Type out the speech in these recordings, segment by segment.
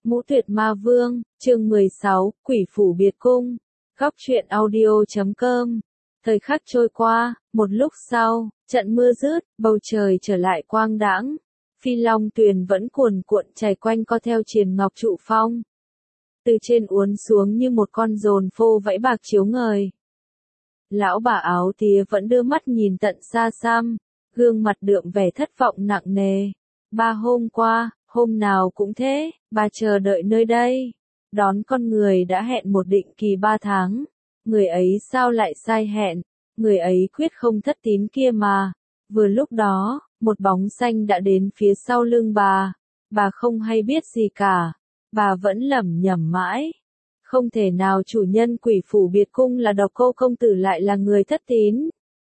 Ngũ Tuyệt Ma Vương, chương 16, Quỷ Phủ Biệt Cung. Góc truyện audio.com. Thời khắc trôi qua, một lúc sau, trận mưa dứt, bầu trời trở lại quang đãng. Phi Long Tuyền vẫn cuồn cuộn chảy quanh co theo triền ngọc trụ phong. Từ trên uốn xuống như một con dồn phô vẫy bạc chiếu ngời. Lão bà áo tía vẫn đưa mắt nhìn tận xa xăm, gương mặt đượm vẻ thất vọng nặng nề. Ba hôm qua, hôm nào cũng thế, bà chờ đợi nơi đây. Đón con người đã hẹn một định kỳ 3 tháng. Người ấy sao lại sai hẹn, người ấy quyết không thất tín kia mà. Vừa lúc đó, một bóng xanh đã đến phía sau lưng bà. Bà không hay biết gì cả. Bà vẫn lẩm nhẩm mãi. Không thể nào chủ nhân Quỷ Phủ Biệt Cung là Độc Cô công tử lại là người thất tín.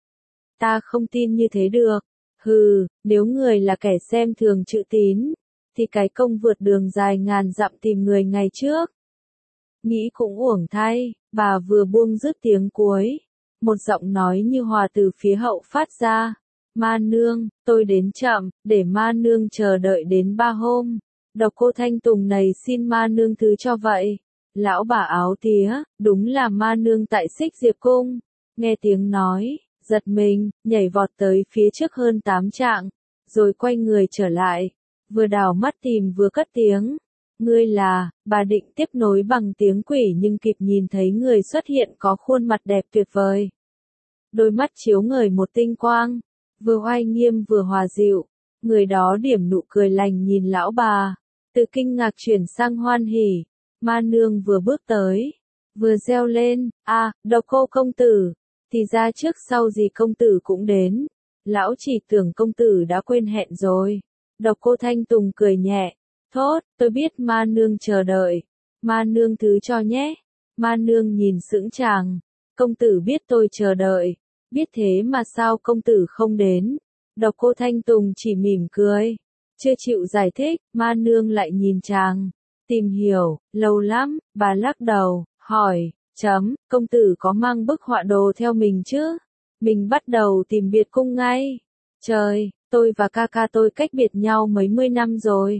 Ta không tin như thế được. Hừ, nếu người là kẻ xem thường chữ tín, thì cái công vượt đường dài ngàn dặm tìm người ngày trước. Nghĩ cũng uổng thay, bà vừa buông dứt tiếng cuối. Một giọng nói như hòa từ phía hậu phát ra. Ma nương, tôi đến chậm, để ma nương chờ đợi đến 3 hôm. Độc Cô Thanh Tùng này xin ma nương thứ cho vậy. Lão bà áo tía, đúng là ma nương tại Xích Diệp Cung. Nghe tiếng nói, giật mình, nhảy vọt tới phía trước hơn 8 trượng, rồi quay người trở lại. Vừa đảo mắt tìm vừa cất tiếng. Ngươi là, bà định tiếp nối bằng tiếng quỷ nhưng kịp nhìn thấy người xuất hiện có khuôn mặt đẹp tuyệt vời. Đôi mắt chiếu ngời một tinh quang, vừa oai nghiêm vừa hòa dịu. Người đó điểm nụ cười lành nhìn lão bà, từ kinh ngạc chuyển sang hoan hỉ. Ma nương vừa bước tới, vừa reo lên, Độc Cô công tử, thì ra trước sau gì công tử cũng đến. Lão chỉ tưởng công tử đã quên hẹn rồi. Độc Cô Thanh Tùng cười nhẹ, thốt, tôi biết ma nương chờ đợi, ma nương thứ cho nhé. Ma nương nhìn sững chàng, công tử biết tôi chờ đợi, biết thế mà sao công tử không đến. Độc Cô Thanh Tùng chỉ mỉm cười, chưa chịu giải thích. Ma nương lại nhìn chàng, tìm hiểu, lâu lắm. Bà lắc đầu, hỏi, công tử có mang bức họa đồ theo mình chứ? Mình bắt đầu tìm biệt cung ngay. Trời, tôi và ca ca tôi cách biệt nhau mấy mươi năm rồi.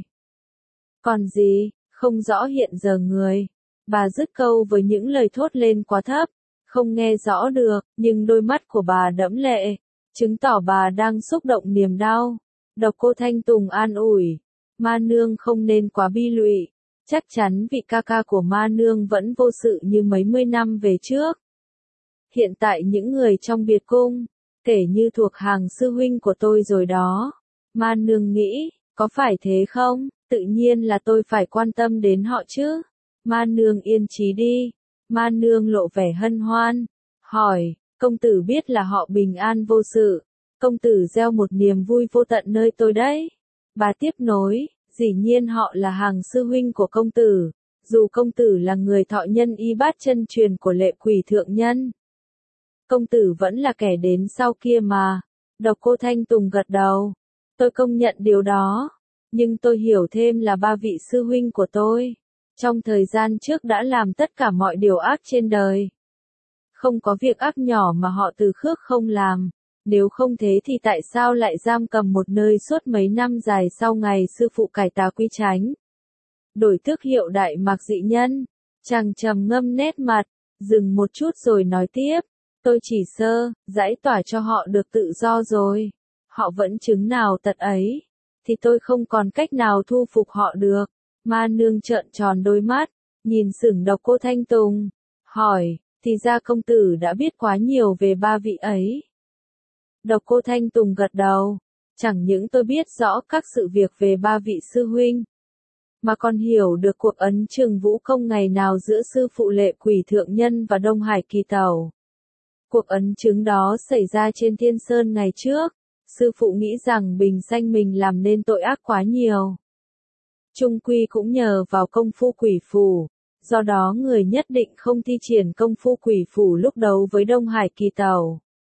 Còn gì, không rõ hiện giờ người. Bà dứt câu với những lời thốt lên quá thấp, không nghe rõ được, nhưng đôi mắt của bà đẫm lệ, chứng tỏ bà đang xúc động niềm đau. Độc Cô Thanh Tùng an ủi, ma nương không nên quá bi lụy. Chắc chắn vị ca ca của ma nương vẫn vô sự như mấy mươi năm về trước. Hiện tại những người trong biệt cung, kể như thuộc hàng sư huynh của tôi rồi đó. Ma nương nghĩ, có phải thế không? Tự nhiên là tôi phải quan tâm đến họ chứ. Ma nương yên trí đi. Ma nương lộ vẻ hân hoan, hỏi, công tử biết là họ bình an vô sự. Công tử gieo một niềm vui vô tận nơi tôi đấy. Bà tiếp nối, dĩ nhiên họ là hàng sư huynh của công tử. Dù công tử là người thọ nhân y bát chân truyền của Lệ Quỷ thượng nhân, công tử vẫn là kẻ đến sau kia mà. Độc Cô Thanh Tùng gật đầu. Tôi công nhận điều đó. Nhưng tôi hiểu thêm là 3 vị sư huynh của tôi, trong thời gian trước đã làm tất cả mọi điều ác trên đời. Không có việc ác nhỏ mà họ từ khước không làm. Nếu không thế thì tại sao lại giam cầm một nơi suốt mấy năm dài sau ngày sư phụ cải tà quy chánh? Đổi tước hiệu Đại Mạc dị nhân. Chàng trầm ngâm nét mặt, dừng một chút rồi nói tiếp. Tôi chỉ giải tỏa cho họ được tự do rồi. Họ vẫn chứng nào tật ấy, thì tôi không còn cách nào thu phục họ được. Ma nương trợn tròn đôi mắt, nhìn sững Độc Cô Thanh Tùng, hỏi, thì ra công tử đã biết quá nhiều về 3 vị ấy. Độc Cô Thanh Tùng gật đầu, chẳng những tôi biết rõ các sự việc về 3 vị sư huynh, mà còn hiểu được cuộc ấn Trường Vũ Công ngày nào giữa sư phụ Lệ Quỷ thượng nhân và Đông Hải Kỳ Tẩu. Cuộc ấn chứng đó xảy ra trên Thiên Sơn ngày trước. Sư phụ nghĩ rằng bình sanh mình làm nên tội ác quá nhiều. Chung quy cũng nhờ vào công phu quỷ phủ, do đó người nhất định không thi triển công phu quỷ phủ lúc đấu với Đông Hải Kỳ Tẩu.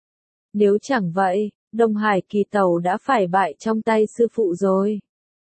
Nếu chẳng vậy, Đông Hải Kỳ Tẩu đã phải bại trong tay sư phụ rồi.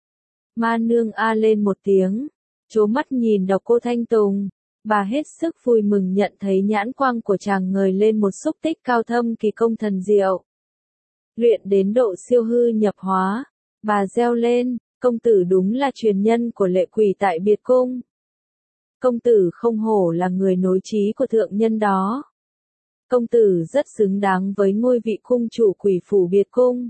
Ma nương a lên một tiếng, trố mắt nhìn Độc Cô Thanh Tùng. Bà hết sức vui mừng nhận thấy nhãn quang của chàng ngời lên một xúc tích cao thâm kỳ công thần diệu. Luyện đến độ siêu hư nhập hóa. Bà reo lên, công tử đúng là truyền nhân của lệ quỷ tại biệt cung. Công tử không hổ là người nối trí của thượng nhân đó. Công tử rất xứng đáng với ngôi vị cung chủ quỷ phủ biệt cung.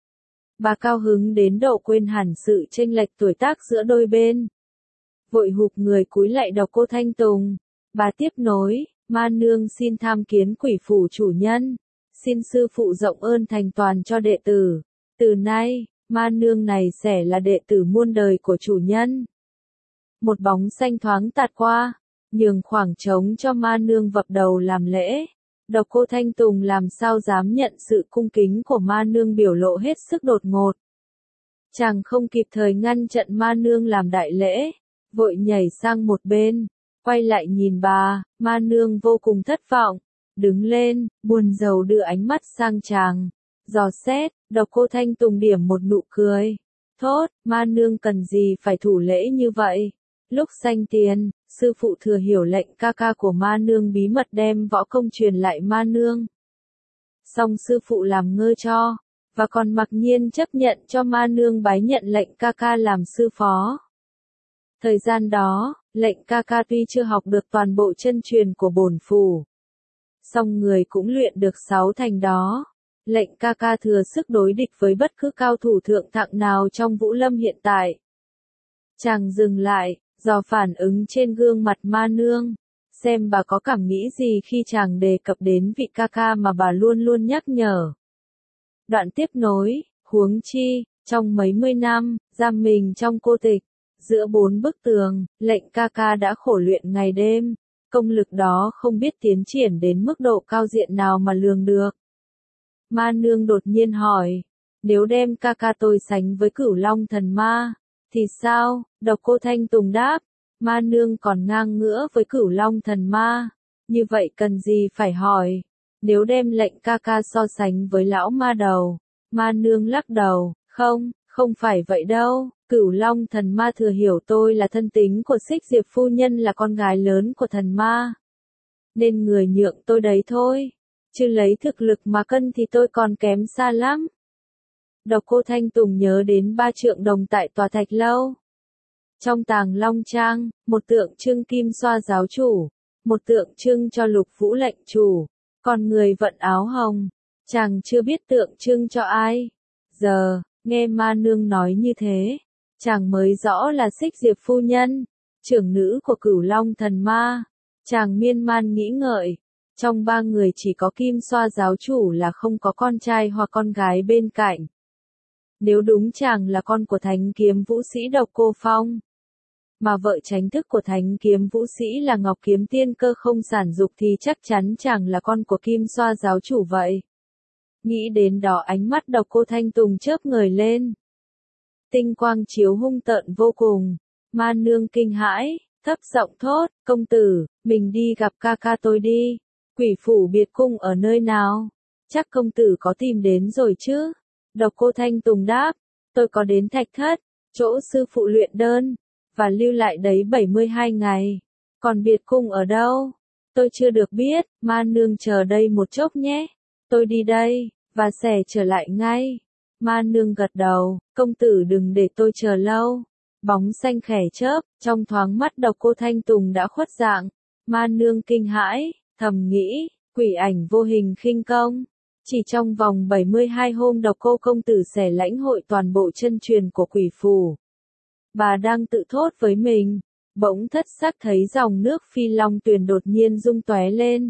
Bà cao hứng đến độ quên hẳn sự chênh lệch tuổi tác giữa đôi bên. Vội hụp người cúi lạy Độc Cô Thanh Tùng. Bà tiếp nối, ma nương xin tham kiến quỷ phủ chủ nhân. Xin sư phụ rộng ơn thành toàn cho đệ tử. Từ nay, ma nương này sẽ là đệ tử muôn đời của chủ nhân. Một bóng xanh thoáng tạt qua, nhường khoảng trống cho ma nương vập đầu làm lễ. Độc Cô Thanh Tùng làm sao dám nhận sự cung kính của ma nương biểu lộ hết sức đột ngột. Chàng không kịp thời ngăn chặn ma nương làm đại lễ, vội nhảy sang một bên, quay lại nhìn bà, ma nương vô cùng thất vọng, đứng lên, buồn rầu đưa ánh mắt sang chàng, dò xét, Độc Cô Thanh Tùng điểm một nụ cười, thốt, ma nương cần gì phải thủ lễ như vậy. Lúc sanh tiền, sư phụ thừa hiểu lệnh ca ca của ma nương bí mật đem võ công truyền lại ma nương. Song sư phụ làm ngơ cho, và còn mặc nhiên chấp nhận cho ma nương bái nhận lệnh ca ca làm sư phó. Thời gian đó, lệnh ca ca tuy chưa học được toàn bộ chân truyền của bổn phủ, song người cũng luyện được 6 thành đó. Lệnh ca ca thừa sức đối địch với bất cứ cao thủ thượng thặng nào trong Vũ Lâm hiện tại. Chàng dừng lại, dò phản ứng trên gương mặt ma nương, xem bà có cảm nghĩ gì khi chàng đề cập đến vị ca ca mà bà luôn luôn nhắc nhở. Đoạn tiếp nối, huống chi, trong mấy mươi năm, giam mình trong cô tịch, giữa 4 bức tường, lệnh ca ca đã khổ luyện ngày đêm, công lực đó không biết tiến triển đến mức độ cao diện nào mà lường được. Ma nương đột nhiên hỏi, nếu đem ca ca tôi sánh với Cửu Long thần ma, thì sao? Độc Cô Thanh Tùng đáp, ma nương còn ngang ngửa với Cửu Long thần ma, như vậy cần gì phải hỏi. Nếu đem lệnh ca ca so sánh với lão ma đầu, ma nương lắc đầu, không phải vậy đâu, Cửu Long thần ma thừa hiểu tôi là thân tính của Xích Diệp phu nhân là con gái lớn của thần ma. Nên người nhượng tôi đấy thôi, chứ lấy thực lực mà cân thì tôi còn kém xa lắm. Độc Cô Thanh Tùng nhớ đến 3 trượng đồng tại tòa Thạch Lâu. Trong Tàng Long Trang, một tượng trưng Kim Xoa giáo chủ, một tượng trưng cho Lục Vũ lệnh chủ, còn người vận áo hồng, chàng chưa biết tượng trưng cho ai. Giờ, nghe ma nương nói như thế, chàng mới rõ là Xích Diệp phu nhân, trưởng nữ của Cửu Long thần ma. Chàng miên man nghĩ ngợi, trong 3 người chỉ có Kim Xoa giáo chủ là không có con trai hoặc con gái bên cạnh. Nếu đúng chàng là con của thánh kiếm vũ sĩ Độc Cô Phong, mà vợ chánh thức của thánh kiếm vũ sĩ là Ngọc Kiếm Tiên Cơ không sản dục thì chắc chắn chàng là con của Kim Xoa giáo chủ vậy. Nghĩ đến đó ánh mắt Độc Cô Thanh Tùng chớp ngời lên. Tinh quang chiếu hung tợn vô cùng, ma nương kinh hãi, thấp giọng thốt, công tử, mình đi gặp ca ca tôi đi, quỷ phủ biệt cung ở nơi nào? Chắc công tử có tìm đến rồi chứ? Độc Cô Thanh Tùng đáp, tôi có đến Thạch Thất, chỗ sư phụ luyện đơn, và lưu lại đấy 72 ngày. Còn biệt cung ở đâu? Tôi chưa được biết, ma nương chờ đây một chốc nhé. Tôi đi đây, và sẽ trở lại ngay. Ma nương gật đầu, công tử đừng để tôi chờ lâu. Bóng xanh khẽ chớp, trong thoáng mắt Độc Cô Thanh Tùng đã khuất dạng. Ma nương kinh hãi, thầm nghĩ, quỷ ảnh vô hình khinh công. Chỉ trong vòng 72 hôm Độc Cô công tử sẽ lãnh hội toàn bộ chân truyền của quỷ phủ. Bà đang tự thốt với mình, bỗng thất sắc thấy dòng nước Phi Long Tuyền đột nhiên rung tóe lên.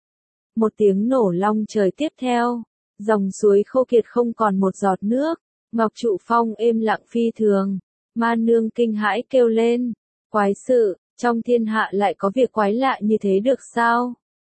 Một tiếng nổ long trời tiếp theo, dòng suối khô kiệt không còn một giọt nước, Ngọc Trụ Phong êm lặng phi thường. Ma nương kinh hãi kêu lên, quái sự, trong thiên hạ lại có việc quái lạ như thế được sao?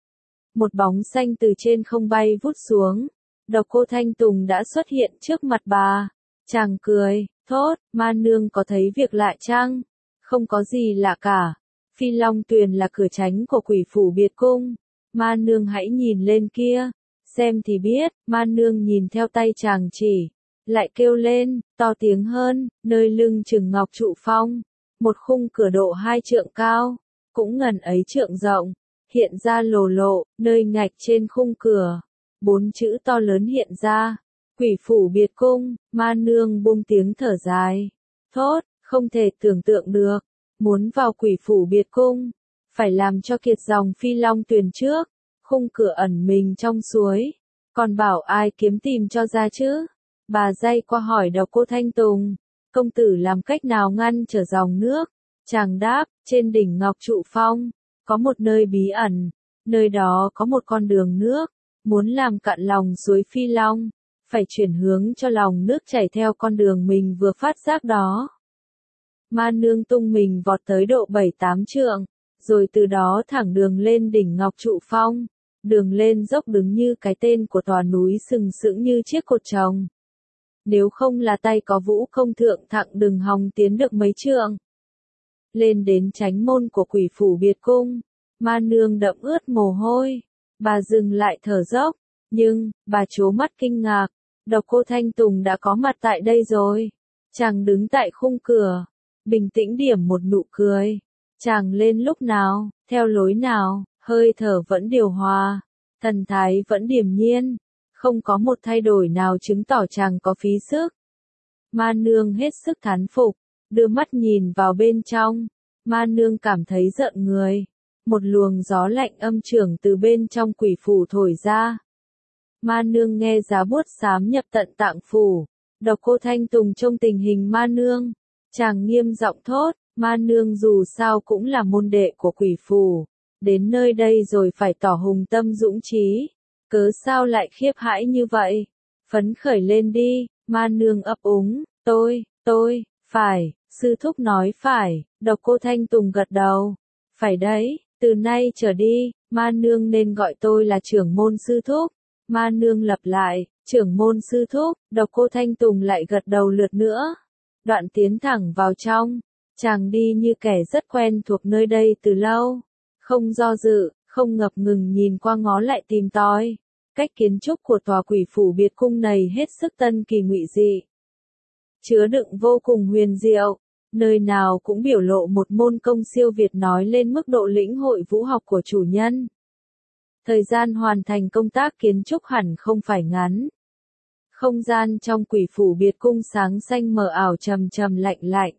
Một bóng xanh từ trên không bay vút xuống, Độc Cô Thanh Tùng đã xuất hiện trước mặt bà. Chàng cười, thốt, ma nương có thấy việc lạ chăng? Không có gì lạ cả. Phi Long Tuyền là cửa tránh của quỷ phủ biệt cung. Ma nương hãy nhìn lên kia, xem thì biết. Ma nương nhìn theo tay chàng chỉ, lại kêu lên, to tiếng hơn, nơi lưng chừng Ngọc Trụ Phong. Một khung cửa độ 2 trượng cao, cũng ngần ấy trượng rộng, hiện ra lồ lộ, nơi ngạch trên khung cửa. 4 chữ to lớn hiện ra, quỷ phủ biệt cung. Ma nương buông tiếng thở dài, Thốt, không thể tưởng tượng được. Muốn vào Quỷ Phủ Biệt Cung, phải làm cho kiệt dòng Phi Long Tuyền trước, khung cửa ẩn mình trong suối. Còn bảo ai kiếm tìm cho ra chứ? Bà day qua hỏi Độc Cô Thanh Tùng, công tử làm cách nào ngăn trở dòng nước? Chàng đáp, trên đỉnh Ngọc Trụ Phong, có một nơi bí ẩn, nơi đó có một con đường nước, muốn làm cạn lòng suối Phi Long, phải chuyển hướng cho lòng nước chảy theo con đường mình vừa phát giác đó. Ma Nương tung mình vọt tới độ 7-8 trượng, rồi từ đó thẳng đường lên đỉnh Ngọc Trụ Phong, đường lên dốc đứng như cái tên của tòa núi sừng sững như chiếc cột trồng. Nếu không là tay có vũ công thượng thặng đừng hòng tiến được mấy trượng. Lên đến chánh môn của Quỷ Phủ Biệt Cung, Ma Nương đẫm ướt mồ hôi, bà dừng lại thở dốc, nhưng, bà trố mắt kinh ngạc, Độc Cô Thanh Tùng đã có mặt tại đây rồi. Chàng đứng tại khung cửa, bình tĩnh điểm một nụ cười. Chàng lên lúc nào, theo lối nào, hơi thở vẫn điều hòa, thần thái vẫn điềm nhiên, không có một thay đổi nào chứng tỏ chàng có phí sức. Ma Nương hết sức thán phục, đưa mắt nhìn vào bên trong, Ma Nương cảm thấy rợn người. Một luồng gió lạnh âm trưởng từ bên trong quỷ phủ thổi ra. Ma Nương nghe giá buốt xám nhập tận tạng phủ. Độc Cô Thanh Tùng trông tình hình Ma Nương, chàng nghiêm giọng thốt, Ma Nương dù sao cũng là môn đệ của quỷ phủ, đến nơi đây rồi phải tỏ hùng tâm dũng trí, cớ sao lại khiếp hãi như vậy? Phấn khởi lên đi. Ma Nương ấp úng, tôi, phải, sư thúc nói phải. Độc Cô Thanh Tùng gật đầu, phải đấy, từ nay trở đi, Ma Nương nên gọi tôi là trưởng môn sư thúc. Ma Nương lặp lại, trưởng môn sư thúc. Độc Cô Thanh Tùng lại gật đầu lượt nữa. Đoạn tiến thẳng vào trong, chàng đi như kẻ rất quen thuộc nơi đây từ lâu, không do dự, không ngập ngừng nhìn qua ngó lại tìm tòi. Cách kiến trúc của tòa Quỷ Phủ Biệt Cung này hết sức tân kỳ ngụy dị, chứa đựng vô cùng huyền diệu, nơi nào cũng biểu lộ một môn công siêu việt nói lên mức độ lĩnh hội vũ học của chủ nhân. Thời gian hoàn thành công tác kiến trúc hẳn không phải ngắn. Không gian trong Quỷ Phủ Biệt Cung sáng xanh mờ ảo trầm trầm lạnh lạnh.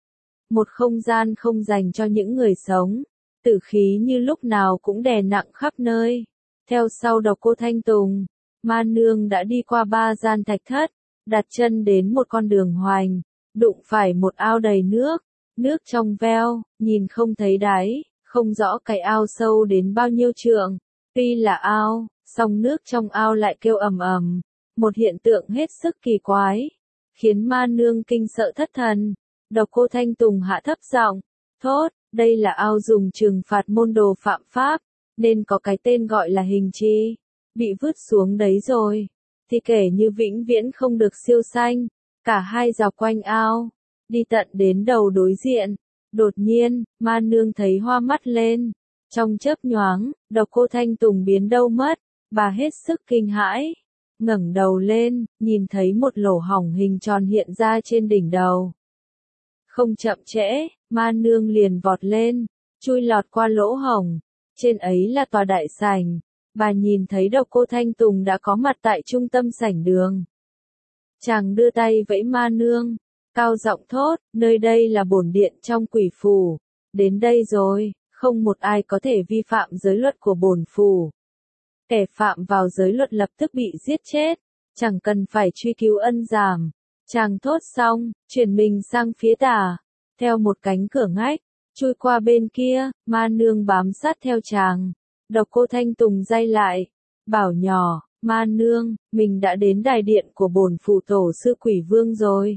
Một không gian không dành cho những người sống, tử khí như lúc nào cũng đè nặng khắp nơi. Theo sau Độc Cô Thanh Tùng, Ma Nương đã đi qua 3 gian thạch thất, đặt chân đến một con đường hoành, đụng phải một ao đầy nước, nước trong veo, nhìn không thấy đáy, không rõ cái ao sâu đến bao nhiêu trượng. Tuy là ao, song nước trong ao lại kêu ầm ầm, một hiện tượng hết sức kỳ quái, khiến Ma Nương kinh sợ thất thần. Độc Cô Thanh Tùng hạ thấp giọng, thốt, đây là ao dùng trừng phạt môn đồ phạm pháp, nên có cái tên gọi là hình chi, bị vứt xuống đấy rồi, thì kể như vĩnh viễn không được siêu sanh. Cả hai dọc quanh ao, đi tận đến đầu đối diện. Đột nhiên, Ma Nương thấy hoa mắt lên. Trong chớp nhoáng, Độc Cô Thanh Tùng biến đâu mất, bà hết sức kinh hãi. Ngẩng đầu lên, nhìn thấy một lỗ hổng hình tròn hiện ra trên đỉnh đầu. Không chậm trễ, Ma Nương liền vọt lên, chui lọt qua lỗ hổng. Trên ấy là tòa đại sảnh. Bà nhìn thấy Độc Cô Thanh Tùng đã có mặt tại trung tâm sảnh đường. Chàng đưa tay vẫy Ma Nương, cao giọng thốt, nơi đây là bổn điện trong Quỷ Phủ. Đến đây rồi, không một ai có thể vi phạm giới luật của bổn phủ. Kẻ phạm vào giới luật lập tức bị giết chết, chẳng cần phải truy cứu ân giảm. Chàng thốt xong, chuyển mình sang phía tả, theo một cánh cửa ngách, chui qua bên kia. Ma Nương bám sát theo chàng. Độc Cô Thanh Tùng day lại, bảo nhỏ, Ma Nương, mình đã đến đại điện của bổn phủ tổ sư Quỷ Vương rồi.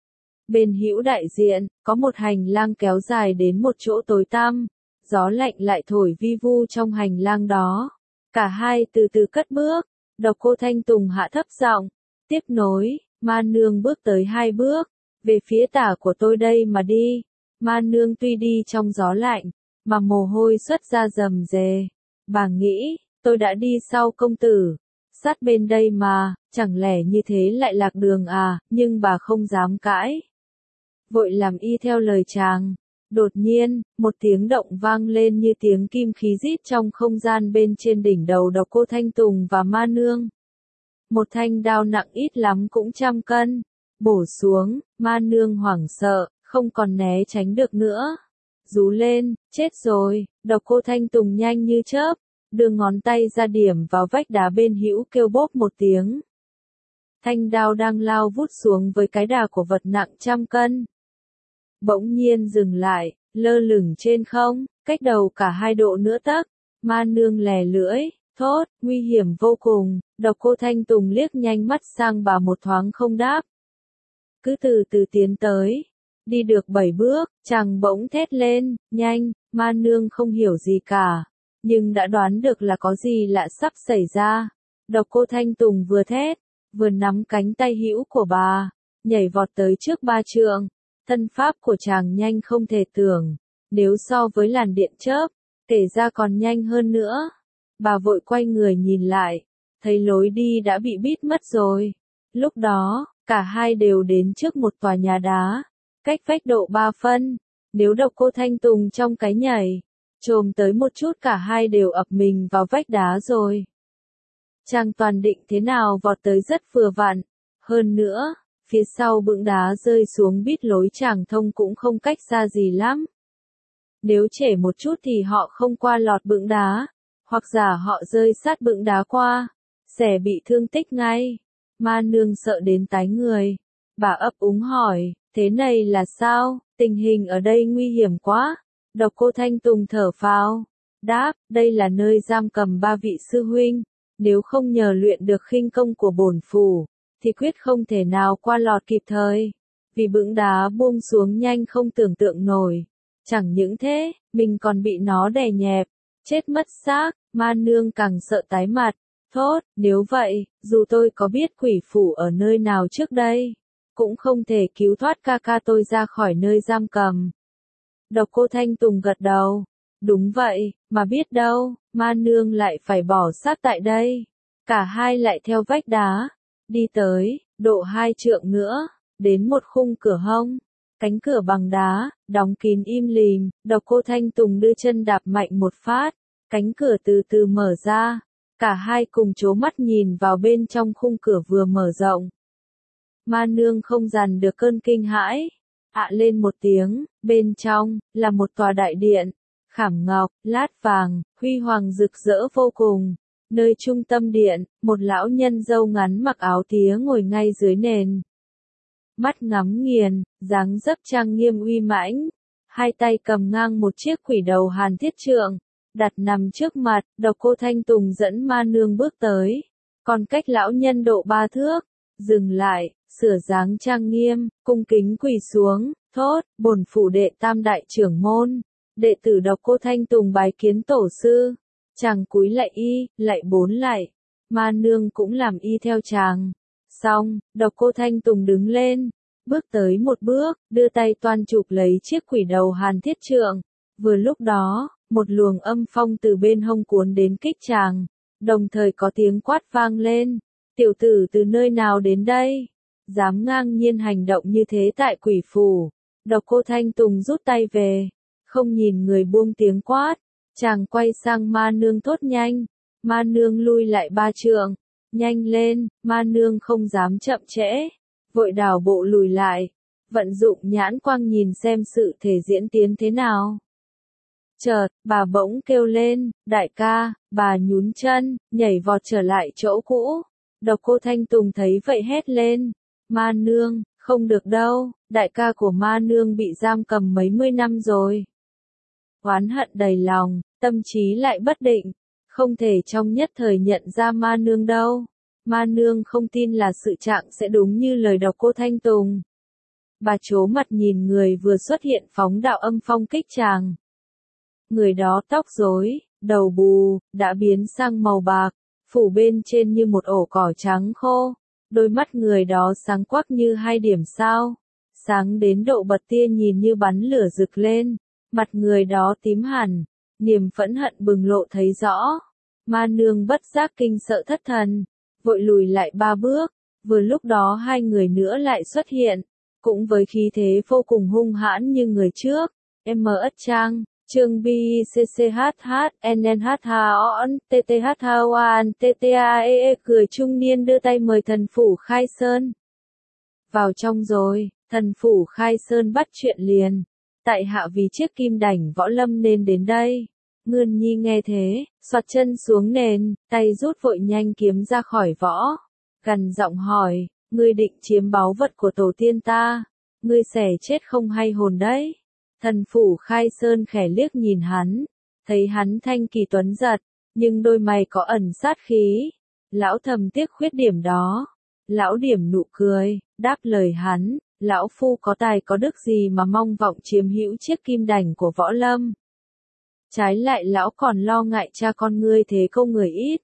Bên hữu đại diện, có một hành lang kéo dài đến một chỗ tối tăm, gió lạnh lại thổi vi vu trong hành lang đó. Cả hai từ từ cất bước, Độc Cô Thanh Tùng hạ thấp giọng, tiếp nối. Ma Nương bước tới 2 bước, về phía tả của tôi đây mà đi. Ma Nương tuy đi trong gió lạnh, mà mồ hôi xuất ra rầm rề. Bà nghĩ, tôi đã đi sau công tử, sát bên đây mà, chẳng lẽ như thế lại lạc đường à, nhưng bà không dám cãi. Vội làm y theo lời chàng. Đột nhiên, một tiếng động vang lên như tiếng kim khí rít trong không gian bên trên đỉnh đầu Độc Cô Thanh Tùng và Ma Nương. Một thanh đao nặng ít lắm cũng 100 cân, bổ xuống, ma nương hoảng sợ, không còn né tránh được nữa. Rú lên, chết rồi, Độc Cô Thanh Tùng nhanh như chớp, đưa ngón tay ra điểm vào vách đá bên hữu kêu bốp một tiếng. Thanh đao đang lao vút xuống với cái đà của vật nặng trăm cân. Bỗng nhiên dừng lại, lơ lửng trên không, cách đầu cả 2 độ nữa tấc. Ma nương lè lưỡi, thốt, nguy hiểm vô cùng. Độc Cô Thanh Tùng liếc nhanh mắt sang bà một thoáng không đáp. Cứ từ từ tiến tới. Đi được 7 bước, chàng bỗng thét lên, nhanh. Ma nương không hiểu gì cả, nhưng đã đoán được là có gì lạ sắp xảy ra. Độc Cô Thanh Tùng vừa thét, vừa nắm cánh tay hữu của bà, nhảy vọt tới trước 3 trượng. Thân pháp của chàng nhanh không thể tưởng, nếu so với làn điện chớp, kể ra còn nhanh hơn nữa. Bà vội quay người nhìn lại, thấy lối đi đã bị bít mất rồi. Lúc đó, cả hai đều đến trước một tòa nhà đá, cách vách độ 3 phân. Nếu Độc Cô Thanh Tùng trong cái nhảy, chồm tới một chút cả hai đều ập mình vào vách đá rồi. Chàng toàn định thế nào vọt tới rất vừa vặn. Hơn nữa, phía sau bững đá rơi xuống bít lối chàng thông cũng không cách xa gì lắm. Nếu trễ một chút thì họ không qua lọt bững đá, hoặc giả họ rơi sát bững đá qua, sẽ bị thương tích ngay. Ma nương sợ đến tái người. Bà ấp úng hỏi, thế này là sao, tình hình ở đây nguy hiểm quá. Độc Cô Thanh Tùng thở phào, đáp, đây là nơi giam cầm 3 vị sư huynh, nếu không nhờ luyện được khinh công của bổn phủ, thì quyết không thể nào qua lọt kịp thời. Vì bững đá buông xuống nhanh không tưởng tượng nổi. Chẳng những thế, mình còn bị nó đè nhẹp, chết mất xác. Ma nương càng sợ tái mặt, thốt, nếu vậy, dù tôi có biết quỷ phủ ở nơi nào trước đây, cũng không thể cứu thoát ca ca tôi ra khỏi nơi giam cầm. Độc Cô Thanh Tùng gật đầu, đúng vậy, mà biết đâu, ma nương lại phải bỏ xác tại đây. Cả hai lại theo vách đá, đi tới, độ 2 trượng nữa, đến một khung cửa hông. Cánh cửa bằng đá, đóng kín im lìm, Độc Cô Thanh Tùng đưa chân đạp mạnh một phát, cánh cửa từ từ mở ra, cả hai cùng chố mắt nhìn vào bên trong khung cửa vừa mở rộng. Ma nương không dằn được cơn kinh hãi, ạ lên một tiếng, bên trong, là một tòa đại điện, khảm ngọc, lát vàng, huy hoàng rực rỡ vô cùng. Nơi trung tâm điện, một lão nhân râu ngắn mặc áo tía ngồi ngay dưới nền. Mắt ngắm nghiền, dáng dấp trang nghiêm uy mãnh, hai tay cầm ngang một chiếc quỷ đầu hàn thiết trượng, đặt nằm trước mặt. Độc Cô Thanh Tùng dẫn ma nương bước tới, còn cách lão nhân độ 3 thước, dừng lại, sửa dáng trang nghiêm, cung kính quỳ xuống, thốt, bổn phủ đệ tam đại trưởng môn, đệ tử Độc Cô Thanh Tùng bái kiến tổ sư. Chàng cúi lạy y, lạy 4 lạy, ma nương cũng làm y theo chàng. Xong, Độc Cô Thanh Tùng đứng lên, bước tới một bước, đưa tay toan chụp lấy chiếc quỷ đầu hàn thiết trượng. Vừa lúc đó, một luồng âm phong từ bên hông cuốn đến kích chàng, đồng thời có tiếng quát vang lên, tiểu tử từ nơi nào đến đây? Dám ngang nhiên hành động như thế tại quỷ phủ. Độc Cô Thanh Tùng rút tay về, không nhìn người buông tiếng quát, chàng quay sang ma nương thốt nhanh, ma nương lui lại 3 trượng, nhanh lên. Ma nương không dám chậm trễ, vội đảo bộ lùi lại, vận dụng nhãn quang nhìn xem sự thể diễn tiến thế nào. Chợt, bà bỗng kêu lên, đại ca. Bà nhún chân, nhảy vọt trở lại chỗ cũ. Độc Cô Thanh Tùng thấy vậy hét lên, ma nương, không được đâu, đại ca của ma nương bị giam cầm mấy mươi năm rồi. Oán hận đầy lòng, tâm trí lại bất định, không thể trong nhất thời nhận ra ma nương đâu. Ma nương không tin là sự trạng sẽ đúng như lời Độc Cô Thanh Tùng. Bà trố mặt nhìn người vừa xuất hiện phóng đạo âm phong kích chàng. Người đó tóc rối, đầu bù, đã biến sang màu bạc, phủ bên trên như một ổ cỏ trắng khô. Đôi mắt người đó sáng quắc như 2 điểm sao, sáng đến độ bật tia nhìn như bắn lửa rực lên. Mặt người đó tím hẳn, niềm phẫn hận bừng lộ thấy rõ. Ma nương bất giác kinh sợ thất thần, vội lùi lại 3 bước. Vừa lúc đó 2 người nữa lại xuất hiện, cũng với khí thế vô cùng hung hãn như người trước. M.Ất Trang, chương BICCHHNNHON TTHHOAN TTAEE cười trung niên đưa tay mời thần phủ khai sơn. Vào trong rồi, thần phủ khai sơn bắt chuyện liền. Tại hạ vì chiếc kim đảnh võ lâm nên đến đây. Ngươn Nhi nghe thế, xoạt chân xuống nền, tay rút vội nhanh kiếm ra khỏi vỏ. Gằn giọng hỏi, ngươi định chiếm báu vật của tổ tiên ta, ngươi xẻ chết không hay hồn đấy. Thần phủ khai sơn khẽ liếc nhìn hắn, thấy hắn thanh kỳ tuấn giật, nhưng đôi mày có ẩn sát khí. Lão thầm tiếc khuyết điểm đó. Lão điểm nụ cười, đáp lời hắn, lão phu có tài có đức gì mà mong vọng chiếm hữu chiếc kim đảnh của võ lâm. Trái lại lão còn lo ngại cha con ngươi thế công người ít.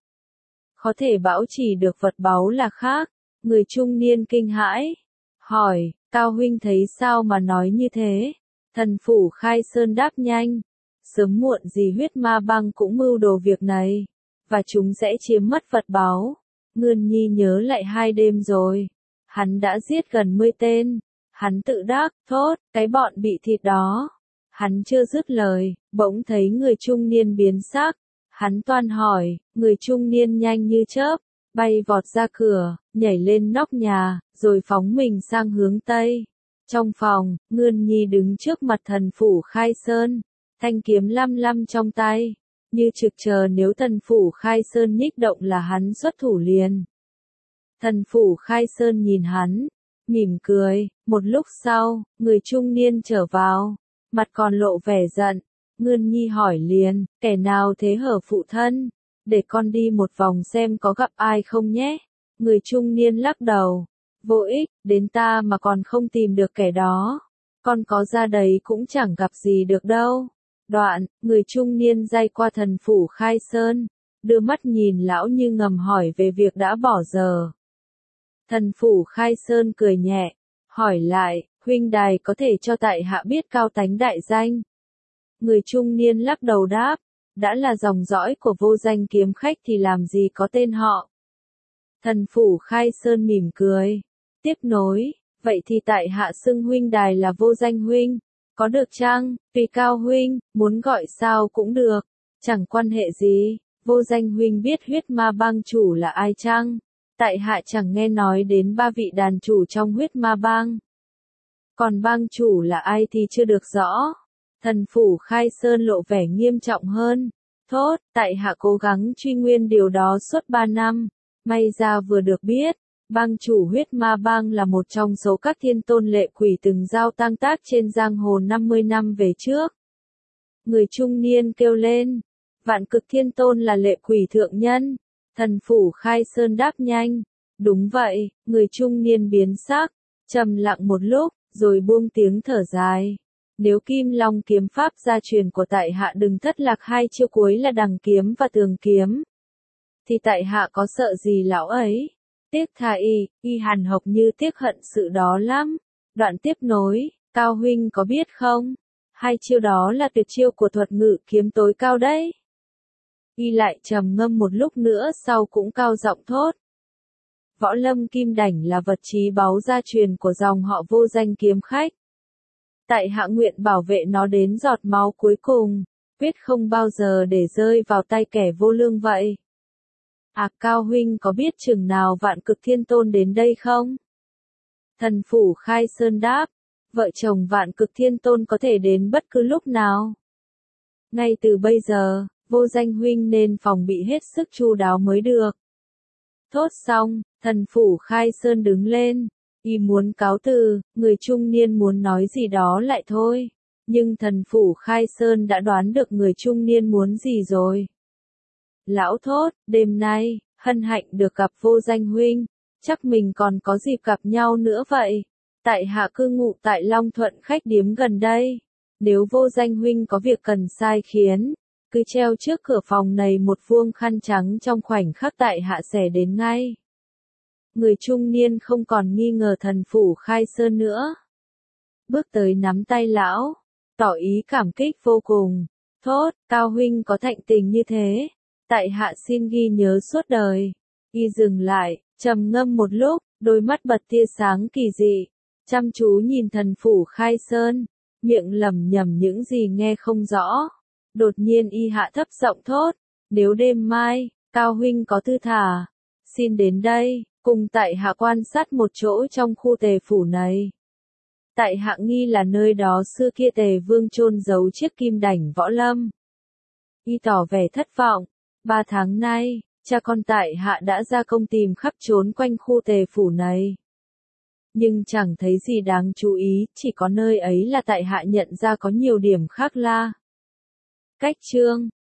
Có thể bảo trì được vật báu là khác. Người trung niên kinh hãi, hỏi, Cao huynh thấy sao mà nói như thế? Thần phủ khai sơn đáp nhanh, sớm muộn gì huyết ma bang cũng mưu đồ việc này, và chúng sẽ chiếm mất vật báu. Ngươn Nhi nhớ lại 2 đêm rồi, hắn đã giết gần 10 tên, hắn tự đắc, thốt, cái bọn bị thịt đó. Hắn chưa dứt lời, bỗng thấy người trung niên biến sắc, hắn toan hỏi, người trung niên nhanh như chớp, bay vọt ra cửa, nhảy lên nóc nhà, rồi phóng mình sang hướng Tây. Trong phòng, Ngươn Nhi đứng trước mặt thần phủ khai sơn, thanh kiếm lăm lăm trong tay, như trực chờ nếu thần phủ khai sơn nhích động là hắn xuất thủ liền. Thần phủ khai sơn nhìn hắn, mỉm cười, một lúc sau, người trung niên trở vào, mặt còn lộ vẻ giận. Ngươn Nhi hỏi liền, kẻ nào thế hở phụ thân, để con đi một vòng xem có gặp ai không nhé. Người trung niên lắc đầu, vô ích, đến ta mà còn không tìm được kẻ đó, con có ra đấy cũng chẳng gặp gì được đâu. Đoạn, người trung niên day qua thần phủ khai sơn, đưa mắt nhìn lão như ngầm hỏi về việc đã bỏ giờ. Thần phủ khai sơn cười nhẹ, hỏi lại, huynh đài có thể cho tại hạ biết cao tánh đại danh? Người trung niên lắc đầu đáp, đã là dòng dõi của vô danh kiếm khách thì làm gì có tên họ. Thần phủ khai sơn mỉm cười, tiếp nối, vậy thì tại hạ xưng huynh đài là vô danh huynh, có được chăng? Vì Cao huynh, muốn gọi sao cũng được, chẳng quan hệ gì. Vô danh huynh biết huyết ma bang chủ là ai chăng? Tại hạ chẳng nghe nói đến 3 vị đàn chủ trong huyết ma bang. Còn bang chủ là ai thì chưa được rõ. Thần phủ khai sơn lộ vẻ nghiêm trọng hơn. Thốt, tại hạ cố gắng truy nguyên điều đó suốt 3 năm. May ra vừa được biết, bang chủ huyết ma bang là một trong số các thiên tôn lệ quỷ từng giao tang tác trên giang hồ 50 năm về trước. Người trung niên kêu lên, Vạn Cực Thiên Tôn là lệ quỷ thượng nhân. Thần phủ khai sơn đáp nhanh, đúng vậy. Người trung niên biến sắc, trầm lặng một lúc, rồi buông tiếng thở dài. Nếu Kim Long kiếm pháp gia truyền của tại hạ đừng thất lạc 2 chiêu cuối là đằng kiếm và tường kiếm, thì tại hạ có sợ gì lão ấy. Tiếc tha y hàn học như tiếc hận sự đó lắm. Đoạn tiếp nối, Cao huynh có biết không? 2 chiêu đó là tuyệt chiêu của thuật ngự kiếm tối cao đấy. Y lại trầm ngâm một lúc nữa sau cũng cao giọng thốt. Võ lâm kim đảnh là vật trí báu gia truyền của dòng họ vô danh kiếm khách. Tại hạ nguyện bảo vệ nó đến giọt máu cuối cùng, quyết không bao giờ để rơi vào tay kẻ vô lương vậy. Cao huynh có biết chừng nào Vạn Cực Thiên Tôn đến đây không? Thần phủ khai sơn đáp, vợ chồng Vạn Cực Thiên Tôn có thể đến bất cứ lúc nào. Ngay từ bây giờ, vô danh huynh nên phòng bị hết sức chu đáo mới được. Thốt xong, thần phủ khai sơn đứng lên, y muốn cáo từ, người trung niên muốn nói gì đó lại thôi. Nhưng thần phủ khai sơn đã đoán được người trung niên muốn gì rồi. Lão thốt, đêm nay, hân hạnh được gặp vô danh huynh, chắc mình còn có dịp gặp nhau nữa vậy. Tại hạ cư ngụ tại Long Thuận khách điếm gần đây. Nếu vô danh huynh có việc cần sai khiến, cứ treo trước cửa phòng này một vuông khăn trắng trong khoảnh khắc tại hạ sẽ đến ngay. Người trung niên không còn nghi ngờ thần phủ khai sơn nữa. Bước tới nắm tay lão, tỏ ý cảm kích vô cùng. Thốt, Cao huynh có thạnh tình như thế, tại hạ xin ghi nhớ suốt đời. Y dừng lại, trầm ngâm một lúc, đôi mắt bật tia sáng kỳ dị, chăm chú nhìn thần phủ khai sơn, miệng lẩm nhẩm những gì nghe không rõ. Đột nhiên y hạ thấp giọng thốt, nếu đêm mai, Cao huynh có thư thả, xin đến đây, Cùng tại hạ quan sát một chỗ trong khu Tề phủ này. Tại hạ nghi là nơi đó xưa kia Tề vương chôn giấu chiếc kim đảnh võ lâm. Y tỏ vẻ thất vọng. 3 tháng nay, cha con tại hạ đã ra công tìm khắp trốn quanh khu Tề phủ này. Nhưng chẳng thấy gì đáng chú ý, chỉ có nơi ấy là tại hạ nhận ra có nhiều điểm khác lạ. Cách chương